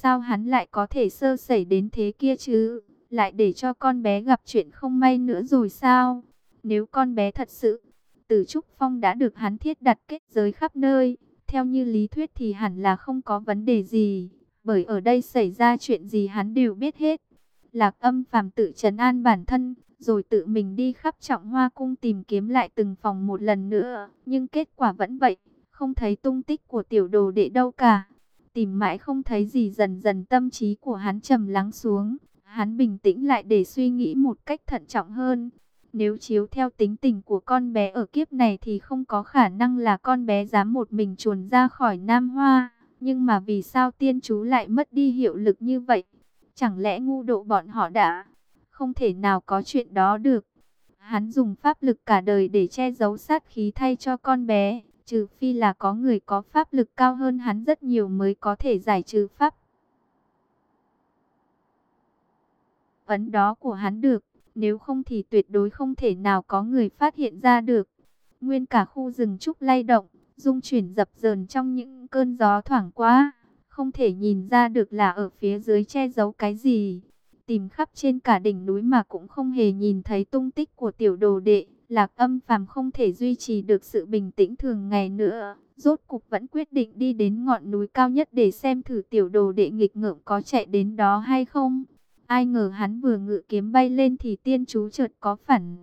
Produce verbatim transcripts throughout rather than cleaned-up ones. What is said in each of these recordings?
sao hắn lại có thể sơ sẩy đến thế kia chứ? Lại để cho con bé gặp chuyện không may nữa rồi sao? Nếu con bé thật sự, Từ Trúc Phong đã được hắn thiết đặt kết giới khắp nơi, theo như lý thuyết thì hẳn là không có vấn đề gì, bởi ở đây xảy ra chuyện gì hắn đều biết hết. Lạc Âm Phàm tự trấn an bản thân, rồi tự mình đi khắp Trọng Hoa cung tìm kiếm lại từng phòng một lần nữa, nhưng kết quả vẫn vậy, không thấy tung tích của tiểu đồ đệ đâu cả. Tìm mãi không thấy gì, dần dần tâm trí của hắn trầm lắng xuống, hắn bình tĩnh lại để suy nghĩ một cách thận trọng hơn. Nếu chiếu theo tính tình của con bé ở kiếp này thì không có khả năng là con bé dám một mình chuồn ra khỏi Nam Hoa. Nhưng mà vì sao tiên chú lại mất đi hiệu lực như vậy? Chẳng lẽ ngu độ bọn họ đã? Không thể nào có chuyện đó được. Hắn dùng pháp lực cả đời để che giấu sát khí thay cho con bé. Trừ phi là có người có pháp lực cao hơn hắn rất nhiều mới có thể giải trừ pháp ấn đó của hắn được. Nếu không thì tuyệt đối không thể nào có người phát hiện ra được. Nguyên cả khu rừng trúc lay động, rung chuyển dập dờn trong những cơn gió thoảng qua. Không thể nhìn ra được là ở phía dưới che giấu cái gì. Tìm khắp trên cả đỉnh núi mà cũng không hề nhìn thấy tung tích của tiểu đồ đệ. Lạc Âm Phàm không thể duy trì được sự bình tĩnh thường ngày nữa. Rốt cục vẫn quyết định đi đến ngọn núi cao nhất để xem thử tiểu đồ đệ nghịch ngợm có chạy đến đó hay không. Ai ngờ hắn vừa ngự kiếm bay lên thì tiên chú chợt có phản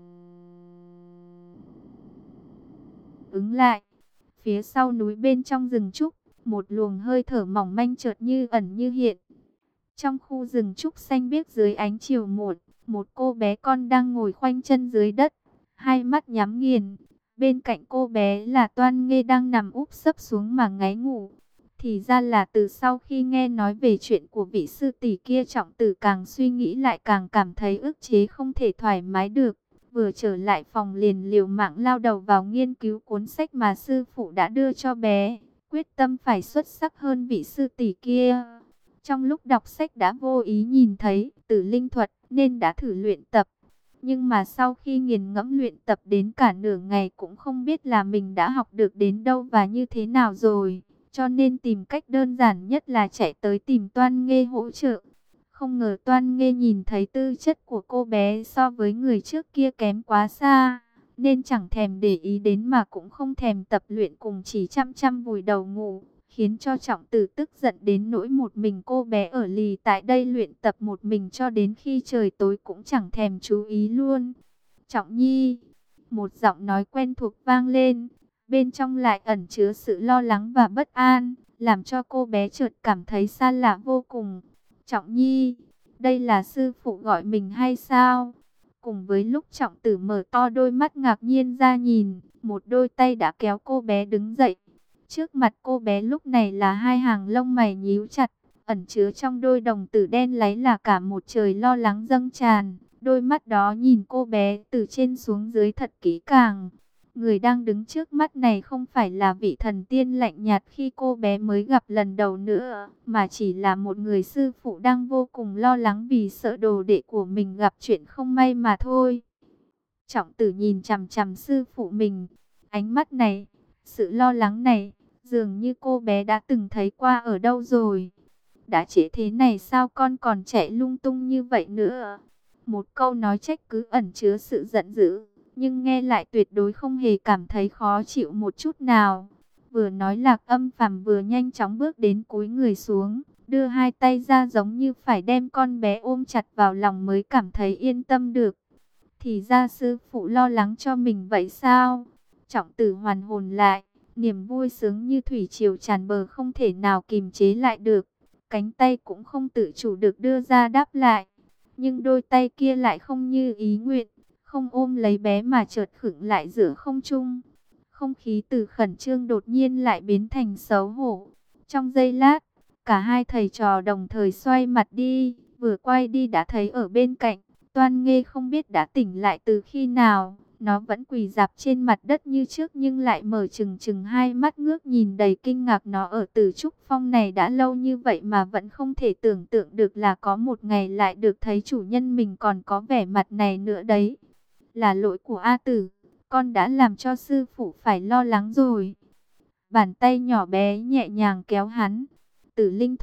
ứng lại. Phía sau núi bên trong rừng trúc, một luồng hơi thở mỏng manh chợt như ẩn như hiện. Trong khu rừng trúc xanh biếc dưới ánh chiều muộn, một cô bé con đang ngồi khoanh chân dưới đất, hai mắt nhắm nghiền. Bên cạnh cô bé là Toan Nghê đang nằm úp sấp xuống mà ngáy ngủ. Thì ra là từ sau khi nghe nói về chuyện của vị sư tỷ kia, Trọng Tử càng suy nghĩ lại càng cảm thấy ức chế không thể thoải mái được. Vừa trở lại phòng liền liều mạng lao đầu vào nghiên cứu cuốn sách mà sư phụ đã đưa cho bé, quyết tâm phải xuất sắc hơn vị sư tỷ kia. Trong lúc đọc sách đã vô ý nhìn thấy Tử Linh thuật nên đã thử luyện tập. Nhưng mà sau khi nghiền ngẫm luyện tập đến cả nửa ngày cũng không biết là mình đã học được đến đâu và như thế nào rồi. Cho nên tìm cách đơn giản nhất là chạy tới tìm Toan Nghê hỗ trợ. Không ngờ Toan Nghê nhìn thấy tư chất của cô bé so với người trước kia kém quá xa, nên chẳng thèm để ý đến mà cũng không thèm tập luyện, cùng chỉ chăm chăm vùi đầu ngủ, khiến cho Trọng Tử tức giận đến nỗi một mình cô bé ở lì tại đây luyện tập một mình cho đến khi trời tối cũng chẳng thèm chú ý luôn. Trọng Nhi, một giọng nói quen thuộc vang lên, bên trong lại ẩn chứa sự lo lắng và bất an, làm cho cô bé chợt cảm thấy xa lạ vô cùng. Trọng Nhi, đây là sư phụ gọi mình hay sao? Cùng với lúc Trọng Tử mở to đôi mắt ngạc nhiên ra nhìn, một đôi tay đã kéo cô bé đứng dậy. Trước mặt cô bé lúc này là hai hàng lông mày nhíu chặt, ẩn chứa trong đôi đồng tử đen láy là cả một trời lo lắng dâng tràn. Đôi mắt đó nhìn cô bé từ trên xuống dưới thật kỹ càng. Người đang đứng trước mắt này không phải là vị thần tiên lạnh nhạt khi cô bé mới gặp lần đầu nữa, mà chỉ là một người sư phụ đang vô cùng lo lắng vì sợ đồ đệ của mình gặp chuyện không may mà thôi. Trọng Tử nhìn chằm chằm sư phụ mình, ánh mắt này, sự lo lắng này, dường như cô bé đã từng thấy qua ở đâu rồi. Đã trễ thế này sao con còn chạy lung tung như vậy nữa? Một câu nói trách cứ ẩn chứa sự giận dữ, nhưng nghe lại tuyệt đối không hề cảm thấy khó chịu một chút nào. Vừa nói Lạc Âm Phàm vừa nhanh chóng bước đến cúi người xuống, đưa hai tay ra giống như phải đem con bé ôm chặt vào lòng mới cảm thấy yên tâm được. Thì ra sư phụ lo lắng cho mình vậy sao? Trọng Tử hoàn hồn lại, niềm vui sướng như thủy triều tràn bờ không thể nào kìm chế lại được. Cánh tay cũng không tự chủ được đưa ra đáp lại. Nhưng đôi tay kia lại không như ý nguyện, không ôm lấy bé mà chợt khựng lại giữa không trung. Không khí từ khẩn trương đột nhiên lại biến thành xấu hổ. Trong giây lát, cả hai thầy trò đồng thời xoay mặt đi, vừa quay đi đã thấy ở bên cạnh, Toan Nghê không biết đã tỉnh lại từ khi nào. Nó vẫn quỳ rạp trên mặt đất như trước nhưng lại mở trừng trừng hai mắt ngước nhìn đầy kinh ngạc. Nó ở Từ Trúc Phong này đã lâu như vậy mà vẫn không thể tưởng tượng được là có một ngày lại được thấy chủ nhân mình còn có vẻ mặt này nữa đấy. Là lỗi của A Tử, con đã làm cho sư phụ phải lo lắng rồi. Bàn tay nhỏ bé nhẹ nhàng kéo hắn. Tử Linh thuật,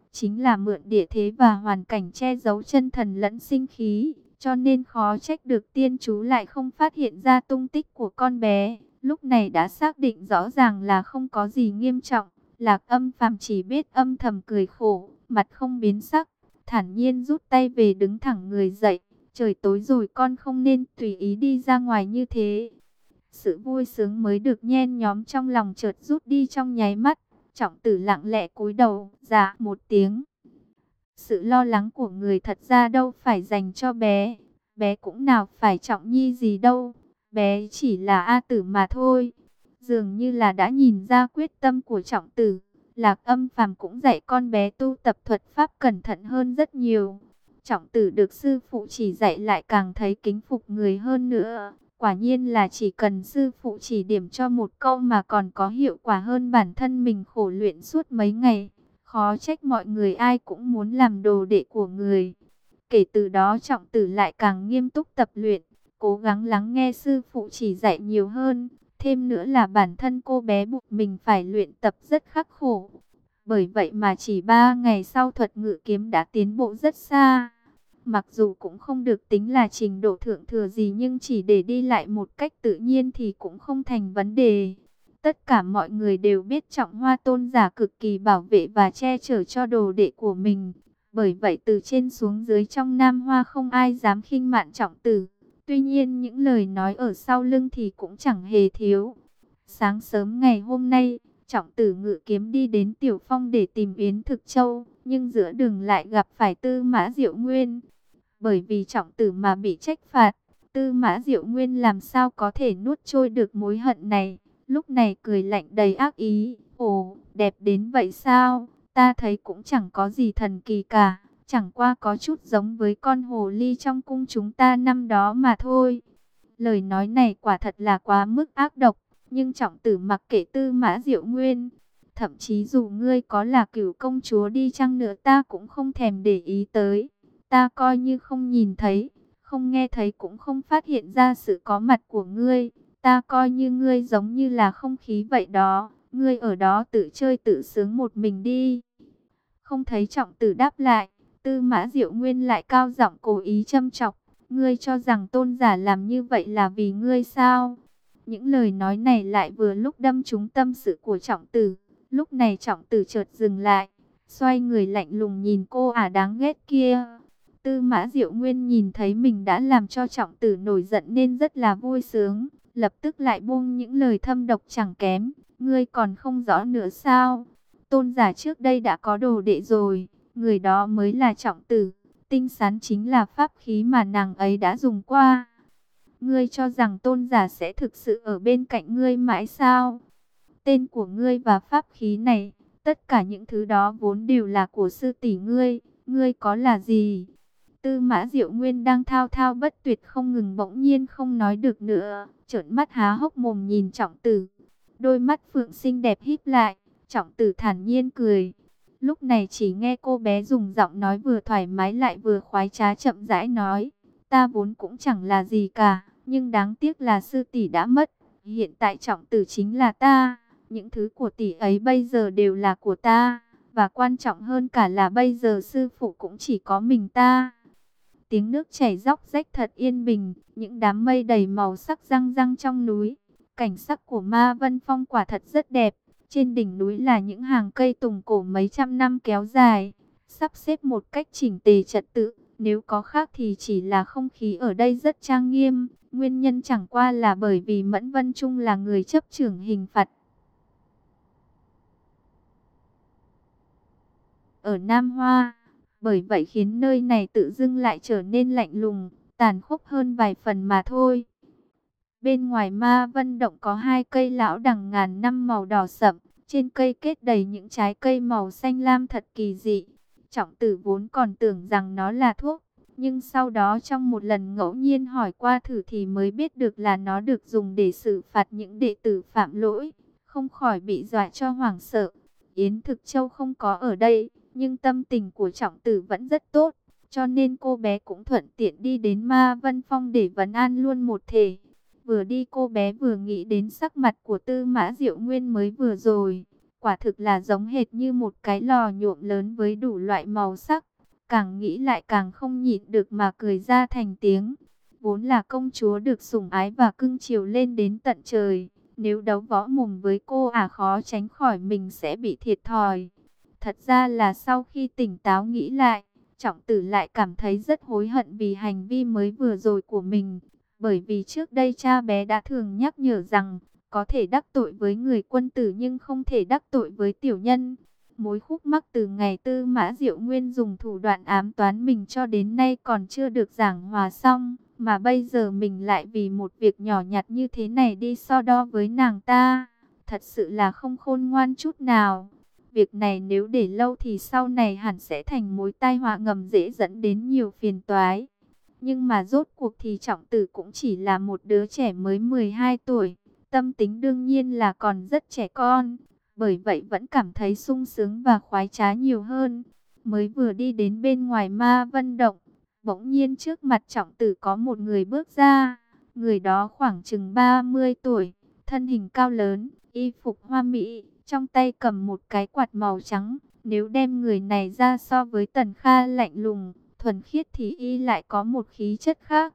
chính là mượn địa thế và hoàn cảnh che giấu chân thần lẫn sinh khí, cho nên khó trách được tiên chú lại không phát hiện ra tung tích của con bé. Lúc này đã xác định rõ ràng là không có gì nghiêm trọng, Lạc Âm Phàm chỉ biết âm thầm cười khổ, mặt không biến sắc, thản nhiên rút tay về đứng thẳng người dậy. Trời tối rồi, con không nên tùy ý đi ra ngoài như thế. Sự vui sướng mới được nhen nhóm trong lòng chợt rút đi trong nháy mắt. Trọng Tử lặng lẽ cúi đầu, dạ một tiếng. Sự lo lắng của người thật ra đâu phải dành cho bé. Bé cũng nào phải trọng nhi gì đâu. Bé chỉ là A Tử mà thôi. Dường như là đã nhìn ra quyết tâm của Trọng Tử. Lạc Âm Phàm cũng dạy con bé tu tập thuật pháp cẩn thận hơn rất nhiều. Trọng Tử được sư phụ chỉ dạy lại càng thấy kính phục người hơn nữa. Quả nhiên là chỉ cần sư phụ chỉ điểm cho một câu mà còn có hiệu quả hơn bản thân mình khổ luyện suốt mấy ngày. Khó trách mọi người ai cũng muốn làm đồ đệ của người. Kể từ đó Trọng Tử lại càng nghiêm túc tập luyện, cố gắng lắng nghe sư phụ chỉ dạy nhiều hơn. Thêm nữa là bản thân cô bé buộc mình phải luyện tập rất khắc khổ. Bởi vậy mà chỉ ba ngày sau thuật ngự kiếm đã tiến bộ rất xa. Mặc dù cũng không được tính là trình độ thượng thừa gì, nhưng chỉ để đi lại một cách tự nhiên thì cũng không thành vấn đề. Tất cả mọi người đều biết Trọng Hoa tôn giả cực kỳ bảo vệ và che chở cho đồ đệ của mình. Bởi vậy từ trên xuống dưới trong Nam Hoa không ai dám khinh mạn Trọng Tử. Tuy nhiên những lời nói ở sau lưng thì cũng chẳng hề thiếu. Sáng sớm ngày hôm nay, Trọng Tử ngự kiếm đi đến Tiểu Phong để tìm Yến Thực Châu, nhưng giữa đường lại gặp phải Tư Mã Diệu Nguyên. Bởi vì Trọng Tử mà bị trách phạt, Tư Mã Diệu Nguyên làm sao có thể nuốt trôi được mối hận này. Lúc này cười lạnh đầy ác ý. Ồ, đẹp đến vậy sao? Ta thấy cũng chẳng có gì thần kỳ cả. Chẳng qua có chút giống với con hồ ly trong cung chúng ta năm đó mà thôi. Lời nói này quả thật là quá mức ác độc. Nhưng Trọng Tử mặc kệ Tư Mã Diệu Nguyên. Thậm chí dù ngươi có là Cửu công chúa đi chăng nữa ta cũng không thèm để ý tới. Ta coi như không nhìn thấy, không nghe thấy, cũng không phát hiện ra sự có mặt của ngươi. Ta coi như ngươi giống như là không khí vậy đó. Ngươi ở đó tự chơi tự sướng một mình đi. Không thấy Trọng Tử đáp lại, Tư Mã Diệu Nguyên lại cao giọng cố ý châm chọc. Ngươi cho rằng tôn giả làm như vậy là vì ngươi sao? Những lời nói này lại vừa lúc đâm trúng tâm sự của Trọng Tử. Lúc này Trọng Tử chợt dừng lại, xoay người lạnh lùng nhìn cô ả đáng ghét kia. Tư Mã Diệu Nguyên nhìn thấy mình đã làm cho Trọng Tử nổi giận nên rất là vui sướng, lập tức lại buông những lời thâm độc chẳng kém. Ngươi còn không rõ nữa sao? Tôn giả trước đây đã có đồ đệ rồi, người đó mới là Trọng Tử. Tinh sán chính là pháp khí mà nàng ấy đã dùng qua. Ngươi cho rằng tôn giả sẽ thực sự ở bên cạnh ngươi mãi sao? Tên của ngươi và pháp khí này, tất cả những thứ đó vốn đều là của sư tỷ ngươi. Ngươi có là gì? Tư Mã Diệu Nguyên đang thao thao bất tuyệt không ngừng, bỗng nhiên không nói được nữa, trợn mắt há hốc mồm nhìn Trọng Tử. Đôi mắt phượng xinh đẹp híp lại, Trọng Tử thản nhiên cười. Lúc này chỉ nghe cô bé dùng giọng nói vừa thoải mái lại vừa khoái trá chậm rãi nói: ta vốn cũng chẳng là gì cả, nhưng đáng tiếc là sư tỷ đã mất. Hiện tại Trọng Tử chính là ta, những thứ của tỷ ấy bây giờ đều là của ta. Và quan trọng hơn cả là bây giờ sư phụ cũng chỉ có mình ta. Tiếng nước chảy róc rách thật yên bình, những đám mây đầy màu sắc răng răng trong núi. Cảnh sắc của Ma Vân Phong quả thật rất đẹp. Trên đỉnh núi là những hàng cây tùng cổ mấy trăm năm kéo dài, sắp xếp một cách chỉnh tề trật tự. Nếu có khác thì chỉ là không khí ở đây rất trang nghiêm. Nguyên nhân chẳng qua là bởi vì Mẫn Vân Trung là người chấp trưởng hình phạt ở Nam Hoa. Bởi vậy khiến nơi này tự dưng lại trở nên lạnh lùng, tàn khốc hơn vài phần mà thôi. Bên ngoài Ma Vân Động có hai cây lão đằng ngàn năm màu đỏ sậm. Trên cây kết đầy những trái cây màu xanh lam thật kỳ dị. Trọng Tử vốn còn tưởng rằng nó là thuốc, nhưng sau đó trong một lần ngẫu nhiên hỏi qua thử thì mới biết được là nó được dùng để xử phạt những đệ tử phạm lỗi. Không khỏi bị dọa cho hoảng sợ. Yến Thực Châu không có ở đây, nhưng tâm tình của Trọng Tử vẫn rất tốt, cho nên cô bé cũng thuận tiện đi đến Ma Vân Phong để vấn an luôn một thể. Vừa đi cô bé vừa nghĩ đến sắc mặt của Tư Mã Diệu Nguyên mới vừa rồi. quả thực là giống hệt như một cái lò nhuộm lớn với đủ loại màu sắc. Càng nghĩ lại càng không nhịn được mà cười ra thành tiếng. Vốn là công chúa được sủng ái và cưng chiều lên đến tận trời. Nếu đấu võ mồm với cô à khó tránh khỏi mình sẽ bị thiệt thòi. Thật ra là sau khi tỉnh táo nghĩ lại, Trọng Tử lại cảm thấy rất hối hận vì hành vi mới vừa rồi của mình. Bởi vì trước đây cha bé đã thường nhắc nhở rằng, có thể đắc tội với người quân tử nhưng không thể đắc tội với tiểu nhân. Mối khúc mắc từ ngày Tư Mã Diệu Nguyên dùng thủ đoạn ám toán mình cho đến nay còn chưa được giảng hòa xong. Mà bây giờ mình lại vì một việc nhỏ nhặt như thế này đi so đo với nàng ta. Thật sự là không khôn ngoan chút nào. Việc này nếu để lâu thì sau này hẳn sẽ thành mối tai họa ngầm dễ dẫn đến nhiều phiền toái. Nhưng mà rốt cuộc thì Trọng Tử cũng chỉ là một đứa trẻ mới mười hai tuổi. Tâm tính đương nhiên là còn rất trẻ con. Bởi vậy vẫn cảm thấy sung sướng và khoái trá nhiều hơn. Mới vừa đi đến bên ngoài Ma Vân Động, bỗng nhiên trước mặt Trọng Tử có một người bước ra. Người đó khoảng chừng ba mươi tuổi, thân hình cao lớn, y phục hoa mỹ, trong tay cầm một cái quạt màu trắng. Nếu đem người này ra so với Tần Kha lạnh lùng, thuần khiết thì y lại có một khí chất khác.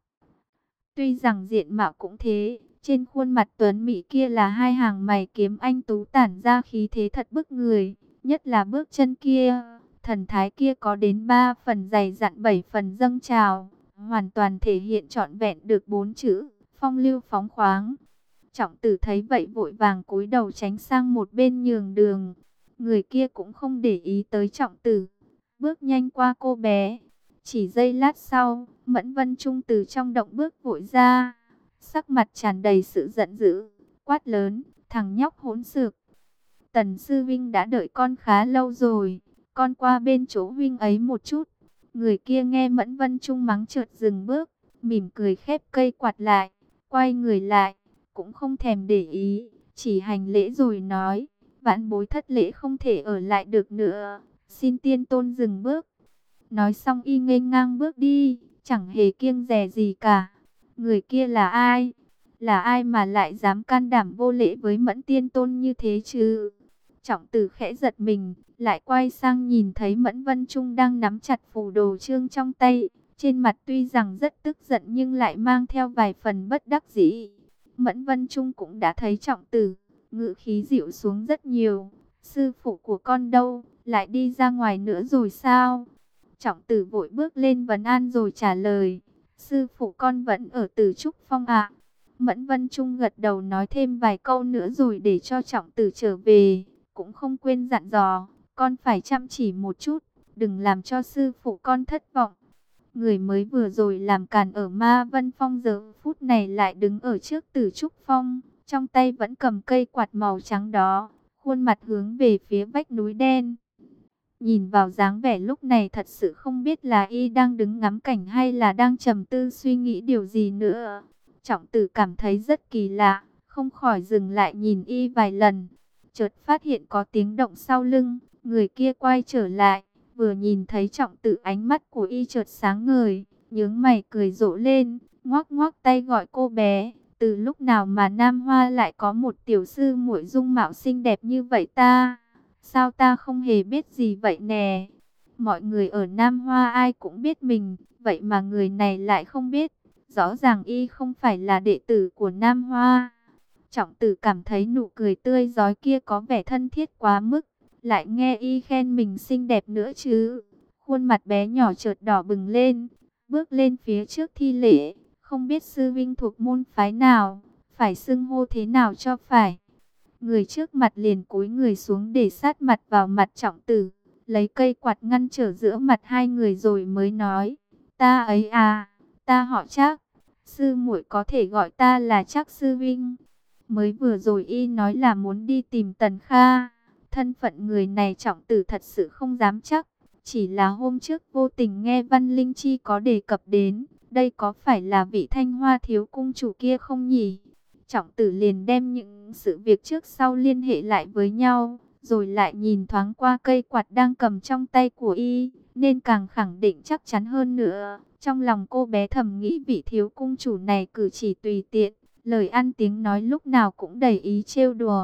Tuy rằng diện mạo cũng thế, trên khuôn mặt tuấn mỹ kia là hai hàng mày kiếm anh tú tản ra khí thế thật bức người. Nhất là bước chân kia, thần thái kia có đến ba phần dày dặn bảy phần dâng trào, hoàn toàn thể hiện trọn vẹn được bốn chữ, phong lưu phóng khoáng. Trọng Tử thấy vậy vội vàng cúi đầu tránh sang một bên nhường đường. Người kia cũng không để ý tới Trọng Tử, bước nhanh qua cô bé. Chỉ giây lát sau, Mẫn Vân Trung từ trong động bước vội ra, sắc mặt tràn đầy sự giận dữ, quát lớn, thằng nhóc hỗn xược. Tần sư vinh đã đợi con khá lâu rồi, con qua bên chỗ vinh ấy một chút. Người kia nghe Mẫn Vân Trung mắng chợt dừng bước, mỉm cười khép cây quạt lại, quay người lại, cũng không thèm để ý, chỉ hành lễ rồi nói, vãn bối thất lễ không thể ở lại được nữa, xin tiên tôn dừng bước. Nói xong y nghênh ngang bước đi, chẳng hề kiêng dè gì cả. Người kia là ai? Là ai mà lại dám can đảm vô lễ với Mẫn tiên tôn như thế chứ? Trọng Tử khẽ giật mình, lại quay sang nhìn thấy Mẫn Vân Trung đang nắm chặt phù đồ chương trong tay. Trên mặt tuy rằng rất tức giận nhưng lại mang theo vài phần bất đắc dĩ. Mẫn Vân Trung cũng đã thấy Trọng Tử, ngữ khí dịu xuống rất nhiều. Sư phụ của con đâu, lại đi ra ngoài nữa rồi sao? Trọng Tử vội bước lên vấn an rồi trả lời, sư phụ con vẫn ở Tử Trúc Phong ạ. Mẫn Vân Trung gật đầu nói thêm vài câu nữa rồi để cho Trọng Tử trở về, cũng không quên dặn dò, con phải chăm chỉ một chút, đừng làm cho sư phụ con thất vọng. Người mới vừa rồi làm càn ở Ma Vân Phong giờ phút này lại đứng ở trước Tử Trúc Phong, trong tay vẫn cầm cây quạt màu trắng đó, khuôn mặt hướng về phía vách núi đen. Nhìn vào dáng vẻ lúc này thật sự không biết là y đang đứng ngắm cảnh hay là đang trầm tư suy nghĩ điều gì nữa. Trọng Tử cảm thấy rất kỳ lạ, không khỏi dừng lại nhìn y vài lần. Chợt phát hiện có tiếng động sau lưng, người kia quay trở lại, vừa nhìn thấy Trọng Tử ánh mắt của y chợt sáng ngời, nhướng mày cười rộ lên, ngoắc ngoắc tay gọi cô bé. Từ lúc nào mà Nam Hoa lại có một tiểu sư muội dung mạo xinh đẹp như vậy ta? Sao ta không hề biết gì vậy nè? Mọi người ở Nam Hoa ai cũng biết mình, vậy mà người này lại không biết. Rõ ràng y không phải là đệ tử của Nam Hoa. Trọng Tử cảm thấy nụ cười tươi rói kia có vẻ thân thiết quá mức. Lại nghe y khen mình xinh đẹp nữa chứ. Khuôn mặt bé nhỏ chợt đỏ bừng lên, bước lên phía trước thi lễ. Không biết sư vinh thuộc môn phái nào, phải xưng hô thế nào cho phải. Người trước mặt liền cúi người xuống để sát mặt vào mặt Trọng Tử, lấy cây quạt ngăn trở giữa mặt hai người rồi mới nói, ta ấy à, ta họ Trác, sư muội có thể gọi ta là Trác sư vinh. Mới vừa rồi y nói là muốn đi tìm Tần Kha, thân phận người này Trọng Tử thật sự không dám chắc, chỉ là hôm trước vô tình nghe Văn Linh Chi có đề cập đến, đây có phải là vị Thanh Hoa thiếu cung chủ kia không nhỉ? Trọng Tử liền đem những sự việc trước sau liên hệ lại với nhau, rồi lại nhìn thoáng qua cây quạt đang cầm trong tay của y, nên càng khẳng định chắc chắn hơn nữa. Trong lòng cô bé thầm nghĩ vị thiếu cung chủ này cử chỉ tùy tiện, lời ăn tiếng nói lúc nào cũng đầy ý trêu đùa,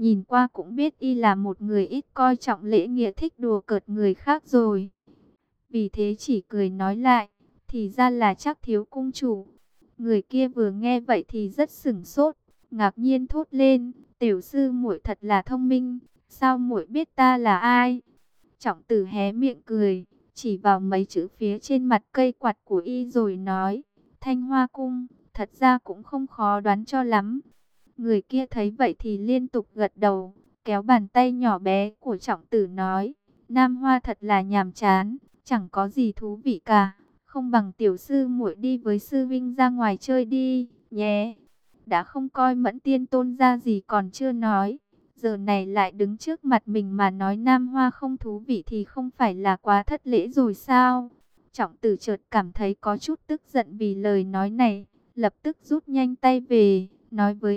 nhìn qua cũng biết y là một người ít coi trọng lễ nghĩa, thích đùa cợt người khác rồi. Vì thế chỉ cười nói lại, thì ra là Trác thiếu cung chủ. Người kia vừa nghe vậy thì rất sửng sốt, ngạc nhiên thốt lên, tiểu sư muội thật là thông minh, sao muội biết ta là ai? Trọng Tử hé miệng cười, chỉ vào mấy chữ phía trên mặt cây quạt của y rồi nói, Thanh Hoa cung, thật ra cũng không khó đoán cho lắm. Người kia thấy vậy thì liên tục gật đầu, kéo bàn tay nhỏ bé của Trọng Tử nói, Nam Hoa thật là nhàm chán, chẳng có gì thú vị cả, không bằng tiểu sư muội đi với sư vinh ra ngoài chơi đi, nhé. Đã không coi Mẫn Tiên Tôn ra gì còn chưa nói, giờ này lại đứng trước mặt mình mà nói Nam Hoa không thú vị thì không phải là quá thất lễ rồi sao? Trọng Tử chợt cảm thấy có chút tức giận vì lời nói này, lập tức rút nhanh tay về, nói với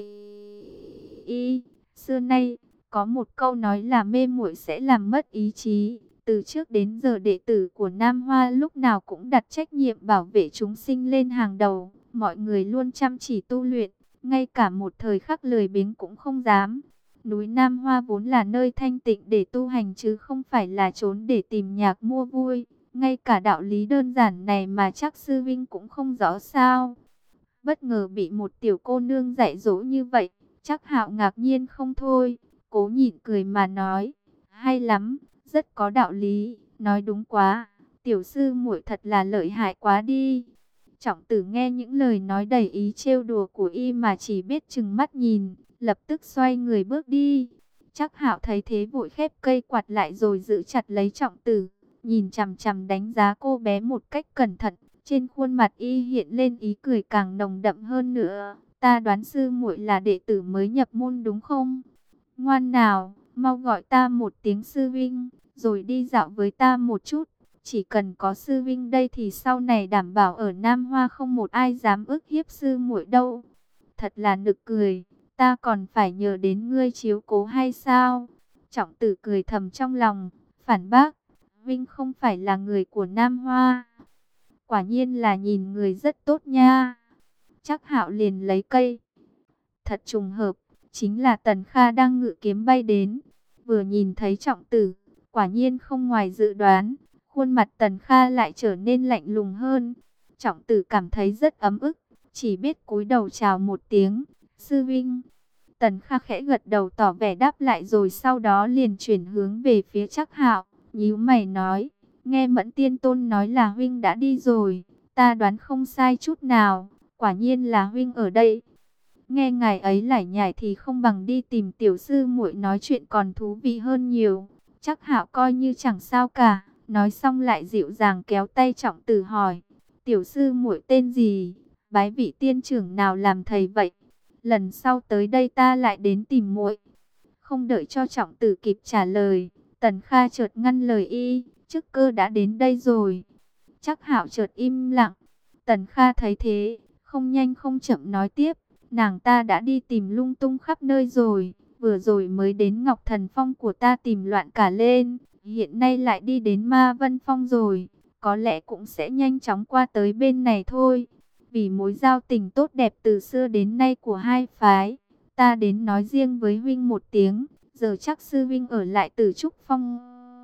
y, xưa nay có một câu nói là mê muội sẽ làm mất ý chí. Từ trước đến giờ đệ tử của Nam Hoa lúc nào cũng đặt trách nhiệm bảo vệ chúng sinh lên hàng đầu, mọi người luôn chăm chỉ tu luyện, ngay cả một thời khắc lười biếng cũng không dám. Núi Nam Hoa vốn là nơi thanh tịnh để tu hành chứ không phải là trốn để tìm nhạc mua vui. Ngay cả đạo lý đơn giản này mà chắc sư vinh cũng không rõ sao. Bất ngờ bị một tiểu cô nương dạy dỗ như vậy, chắc Hạo ngạc nhiên không thôi, cố nhịn cười mà nói, hay lắm, rất có đạo lý, nói đúng quá, tiểu sư muội thật là lợi hại quá đi. Trọng Tử nghe những lời nói đầy ý trêu đùa của y mà chỉ biết trừng mắt nhìn, lập tức xoay người bước đi. Chắc Hạo thấy thế vội khép cây quạt lại rồi giữ chặt lấy Trọng Tử, nhìn chằm chằm đánh giá cô bé một cách cẩn thận. Trên khuôn mặt y hiện lên ý cười càng nồng đậm hơn nữa. Ta đoán sư muội là đệ tử mới nhập môn đúng không? Ngoan nào, mau gọi ta một tiếng sư vinh, rồi đi dạo với ta một chút. Chỉ cần có sư vinh đây thì sau này đảm bảo ở Nam Hoa không một ai dám ức hiếp sư muội đâu. Thật là nực cười, ta còn phải nhờ đến ngươi chiếu cố hay sao? Trọng Tử cười thầm trong lòng, phản bác, vinh không phải là người của Nam Hoa. Quả nhiên là nhìn người rất tốt nha. Chắc Hạo liền lấy cây. Thật trùng hợp, chính là Tần Kha đang ngự kiếm bay đến. Vừa nhìn thấy Trọng Tử, quả nhiên không ngoài dự đoán, khuôn mặt Tần Kha lại trở nên lạnh lùng hơn. Trọng Tử cảm thấy rất ấm ức, chỉ biết cúi đầu chào một tiếng, sư vinh. Tần Kha khẽ gật đầu tỏ vẻ đáp lại rồi sau đó liền chuyển hướng về phía Chắc Hạo, nhíu mày nói, nghe Mẫn Tiên Tôn nói là huynh đã đi rồi, ta đoán không sai chút nào, quả nhiên là huynh ở đây. Nghe ngài ấy lải nhải thì không bằng đi tìm tiểu sư muội nói chuyện còn thú vị hơn nhiều. Chắc Hạo coi như chẳng sao cả, nói xong lại dịu dàng kéo tay Trọng Tử hỏi, tiểu sư muội tên gì, bái vị tiên trưởng nào làm thầy vậy? Lần sau tới đây ta lại đến tìm muội. Không đợi cho Trọng Tử kịp trả lời, Tần Kha chợt ngăn lời y, chức cơ đã đến đây rồi. Chắc Hạo chợt im lặng. Tần Kha thấy thế, không nhanh không chậm nói tiếp, nàng ta đã đi tìm lung tung khắp nơi rồi, vừa rồi mới đến Ngọc Thần Phong của ta tìm loạn cả lên, hiện nay lại đi đến Ma Vân Phong rồi, có lẽ cũng sẽ nhanh chóng qua tới bên này thôi. Vì mối giao tình tốt đẹp từ xưa đến nay của hai phái, ta đến nói riêng với huynh một tiếng, giờ chắc sư huynh ở lại Tử Trúc Phong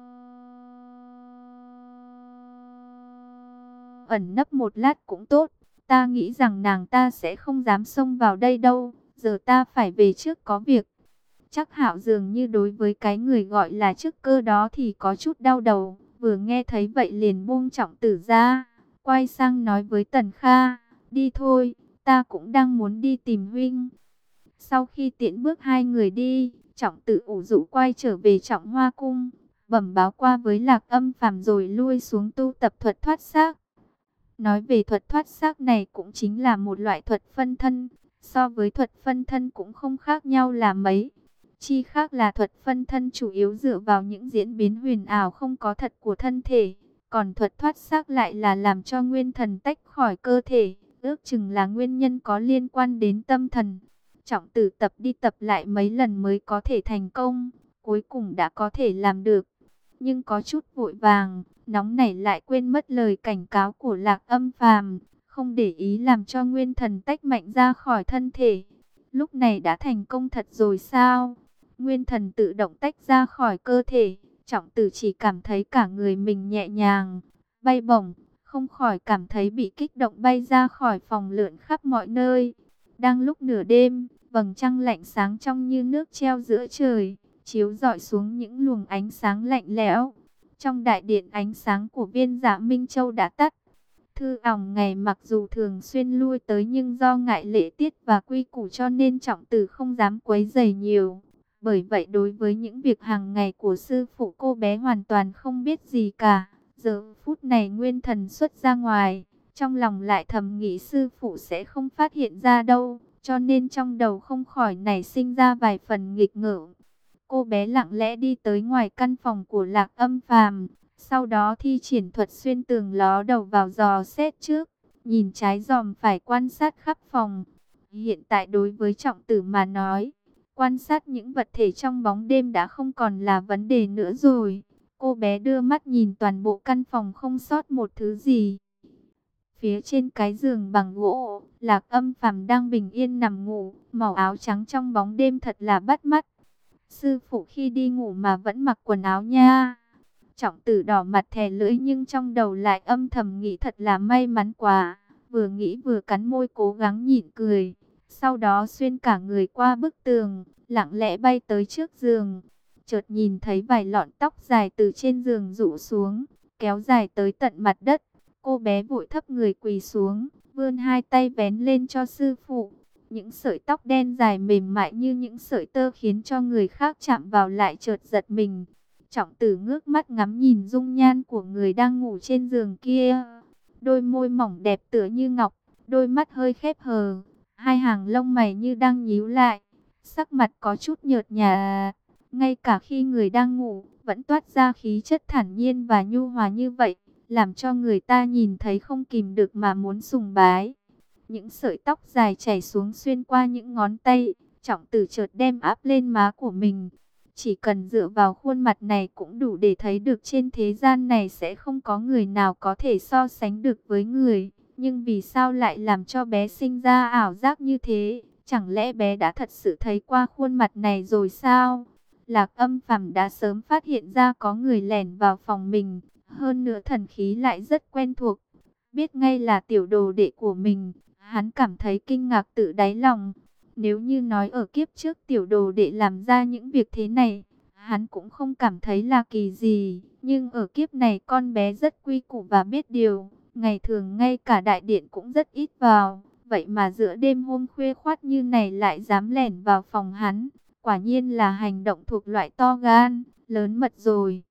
ẩn nấp một lát cũng tốt. Ta nghĩ rằng nàng ta sẽ không dám xông vào đây đâu, giờ ta phải về trước có việc. Chắc Hạo dường như đối với cái người gọi là chức cơ đó thì có chút đau đầu, vừa nghe thấy vậy liền buông Trọng Tử ra, quay sang nói với Tần Kha, đi thôi, ta cũng đang muốn đi tìm huynh. Sau khi tiễn bước hai người đi, Trọng Tử ủ rũ quay trở về Trọng Hoa cung, bẩm báo qua với Lạc Âm Phàm rồi lui xuống tu tập thuật thoát xác. Nói về thuật thoát xác này cũng chính là một loại thuật phân thân, so với thuật phân thân cũng không khác nhau là mấy. Chi khác là thuật phân thân chủ yếu dựa vào những diễn biến huyền ảo không có thật của thân thể, còn thuật thoát xác lại là làm cho nguyên thần tách khỏi cơ thể, ước chừng là nguyên nhân có liên quan đến tâm thần. Trọng Tử tập đi tập lại mấy lần mới có thể thành công, cuối cùng đã có thể làm được. Nhưng có chút vội vàng, nóng nảy lại quên mất lời cảnh cáo của Lạc Âm Phàm, không để ý làm cho nguyên thần tách mạnh ra khỏi thân thể. Lúc này đã thành công thật rồi sao? nguyên thần tự động tách ra khỏi cơ thể. Trọng Tử chỉ cảm thấy cả người mình nhẹ nhàng, bay bổng, không khỏi cảm thấy bị kích động bay ra khỏi phòng lượn khắp mọi nơi. Đang lúc nửa đêm, vầng trăng lạnh sáng trong như nước treo giữa trời, chiếu rọi xuống những luồng ánh sáng lạnh lẽo. Trong đại điện, ánh sáng của Viên Dạ Minh Châu đã tắt. Thư ỏng ngày mặc dù thường xuyên lui tới, nhưng do ngại lễ tiết và quy củ cho nên Trọng Tử không dám quấy rầy nhiều. Bởi vậy đối với những việc hàng ngày của sư phụ, cô bé hoàn toàn không biết gì cả. Giờ phút này nguyên thần xuất ra ngoài, trong lòng lại thầm nghĩ sư phụ sẽ không phát hiện ra đâu, cho nên trong đầu không khỏi nảy sinh ra vài phần nghịch ngợm. Cô bé lặng lẽ đi tới ngoài căn phòng của Lạc Âm Phàm, sau đó thi triển thuật xuyên tường ló đầu vào dò xét trước, nhìn trái dòm phải quan sát khắp phòng. Hiện tại đối với Trọng Tử mà nói, quan sát những vật thể trong bóng đêm đã không còn là vấn đề nữa rồi. Cô bé đưa mắt nhìn toàn bộ căn phòng không sót một thứ gì. Phía trên cái giường bằng gỗ, Lạc Âm Phàm đang bình yên nằm ngủ, màu áo trắng trong bóng đêm thật là bắt mắt. Sư phụ khi đi ngủ mà vẫn mặc quần áo nha. Trọng Tử đỏ mặt thè lưỡi, nhưng trong đầu lại âm thầm nghĩ thật là may mắn quá. Vừa nghĩ vừa cắn môi cố gắng nhịn cười. Sau đó xuyên cả người qua bức tường, lặng lẽ bay tới trước giường. Chợt nhìn thấy vài lọn tóc dài từ trên giường rũ xuống, kéo dài tới tận mặt đất. Cô bé vội thấp người quỳ xuống, vươn hai tay vén lên cho sư phụ. Những sợi tóc đen dài mềm mại như những sợi tơ khiến cho người khác chạm vào lại chợt giật mình. Trọng Tử ngước mắt ngắm nhìn dung nhan của người đang ngủ trên giường kia. Đôi môi mỏng đẹp tựa như ngọc, đôi mắt hơi khép hờ, hai hàng lông mày như đang nhíu lại, sắc mặt có chút nhợt nhạt. Ngay cả khi người đang ngủ, vẫn toát ra khí chất thản nhiên và nhu hòa như vậy, làm cho người ta nhìn thấy không kìm được mà muốn sùng bái. Những sợi tóc dài chảy xuống xuyên qua những ngón tay, Trọng Tử chợt đem áp lên má của mình. Chỉ cần dựa vào khuôn mặt này cũng đủ để thấy được trên thế gian này sẽ không có người nào có thể so sánh được với người. Nhưng vì sao lại làm cho bé sinh ra ảo giác như thế? Chẳng lẽ bé đã thật sự thấy qua khuôn mặt này rồi sao? Lạc Âm Phàm đã sớm phát hiện ra có người lẻn vào phòng mình, hơn nữa thần khí lại rất quen thuộc. Biết ngay là tiểu đồ đệ của mình, hắn cảm thấy kinh ngạc tự đáy lòng. Nếu như nói ở kiếp trước tiểu đồ đệ làm ra những việc thế này, hắn cũng không cảm thấy là kỳ gì. Nhưng ở kiếp này con bé rất quy củ và biết điều, ngày thường ngay cả đại điện cũng rất ít vào. Vậy mà giữa đêm hôm khuya khoắt như này lại dám lẻn vào phòng hắn. Quả nhiên là hành động thuộc loại to gan, lớn mật rồi.